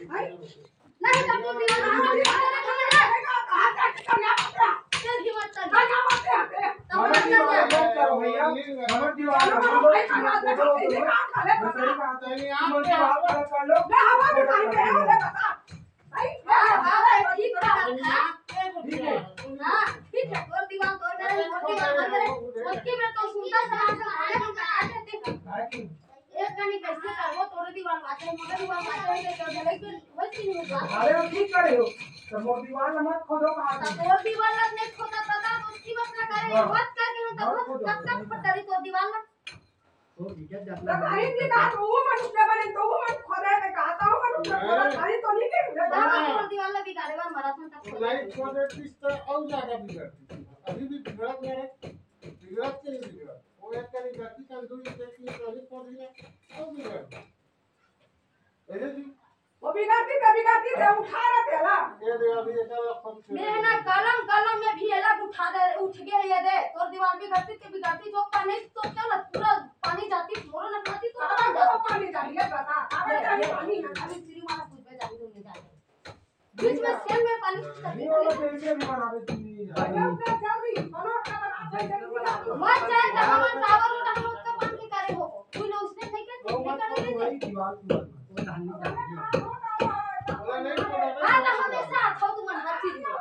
नहीं तब तो दीवार हमारी बात ना खबर है कहां जाके करना पड़ा तेरी हिम्मत कर ना मत आते तब मत करो भैया हमर दीवार हम लोग खाना दे सही बात है नहीं आप दीवार कर लो मैं हवा में खाई दे मुझे बता भाई ठीक है ठीक है हां ठीक है और दीवार तोड़ मेरे उसकी में तो सुनता सलाम से खाने हम काट देते एक कनी कैसे करबो तोरे दीवार बाटे मगर दीवार बाटे तो ढलाई के होती नहीं होगा अरे हम ठीक करे हो तो मोर दीवार मत खोदो कहां तो मोर दीवार नहीं खोदा पता तो उसकी मत ना करे मत करके हम तब तक पटरी तो दीवार में तो विकेट जाता है भाई की बात वो मत उसने बने तो वो मत खोदे मैं कहता हूं मत उसने खोदा भाई तो नहीं के मोर दीवार में बिगाड़े बार मैराथन तक लाइट खोदे इस तरह और ज्यादा बिगड़ती अभी भी बिगड़त नहीं है बिगड़त के नहीं बिगड़त वो एक करी गति कर दूं देखिए तो अभी खोद लिया अब बिगड़ ऐसे जी वो बिगड़ती से उठा रहा तेला ये दे अभी ऐसा खोद मैं ना कलम में भी एला उठा दे उठ गए ये दे तोर दीवार बिगड़ती जो पानी तो क्या ना पूरा पानी जाती मोरो ना खाती तो पानी जा रही है बता अबे पानी है अभी चिड़ी वाला कुछ पे जाती तो नहीं जाती बीच में सेल में पानी नहीं वाला कैसे भी बनावे तुम जल्दी बनो का बना मत जाए तो हम टावर उठा हम उसका बंद के करे हो कोई ना उसने नहीं करे वही दीवार वो धानी जाती बोला नहीं हां ना हमेशा खाओ तुम हर चीज में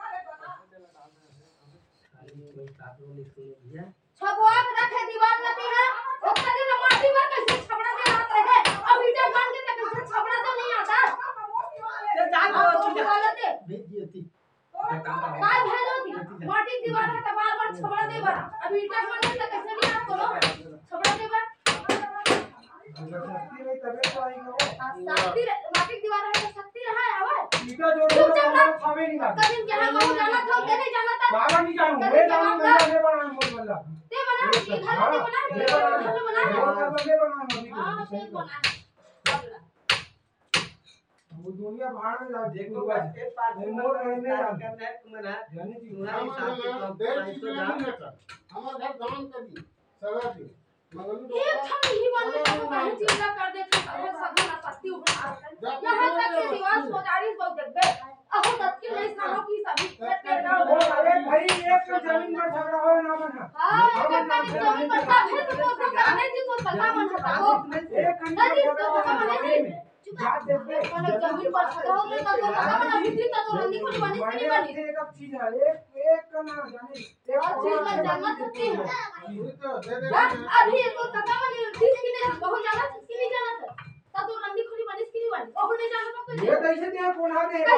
छबवा रखे दीवार नहीं है ओकरे में माटी पर कैसे छबड़ा दे आत रहे अब ईटा बांध के कैसे छबड़ा तो नहीं आता ते जागो तू वाला दे भेज दियती काय भेजोती माटी दीवार है तो बार-बार छबड़ा दे बा अब ईटा बांध के कैसे नहीं आत करो छबड़ा दे बा शक्ति नहीं तबे तो आएगा वो शक्ति माटी दीवार है तो शक्ति रहा है आवे ईटा जोड़ दो खावे नहीं लगा कभी यहां बहुत जाना था के नहीं जाना था बाबा नहीं जानू मैं जानू मैं बना मोर बल्ला ते बना इधर से बना घर में बना हां से बना वो दुनिया भाड़ में जा देखो एक पार मोर नहीं करने मना जानी जी तुम्हारे हिसाब से तो हमारा घर दान कर दी सगा दी एक हम ही वाले को काहे चिंता कर देते सब सब ना पत्ती उठा यहां तक कि दीवार सोजारी बहुत देखबे अहो तक के नहीं सानो की सभी पेड़ गांव अरे भाई एक जमीन पर झगड़ा हो ना मन हां एक जमीन पर सब है तो काहे जी तो पता मन बताओ एक नदी तो पता मन है याद देखबे जमीन पर झगड़ा हो तो पता मन बिजली तो रंदी को बनी नहीं बनी एक चीज है एक का ना जानी एक चीज में जन्नत होती है अभी तो पता मन ठीक की नहीं बहुत जाना किसकी नहीं जाना था तो रंदी खुली बनी किसकी नहीं बनी और नहीं जाना तो ये कैसे दिया कौन आ गए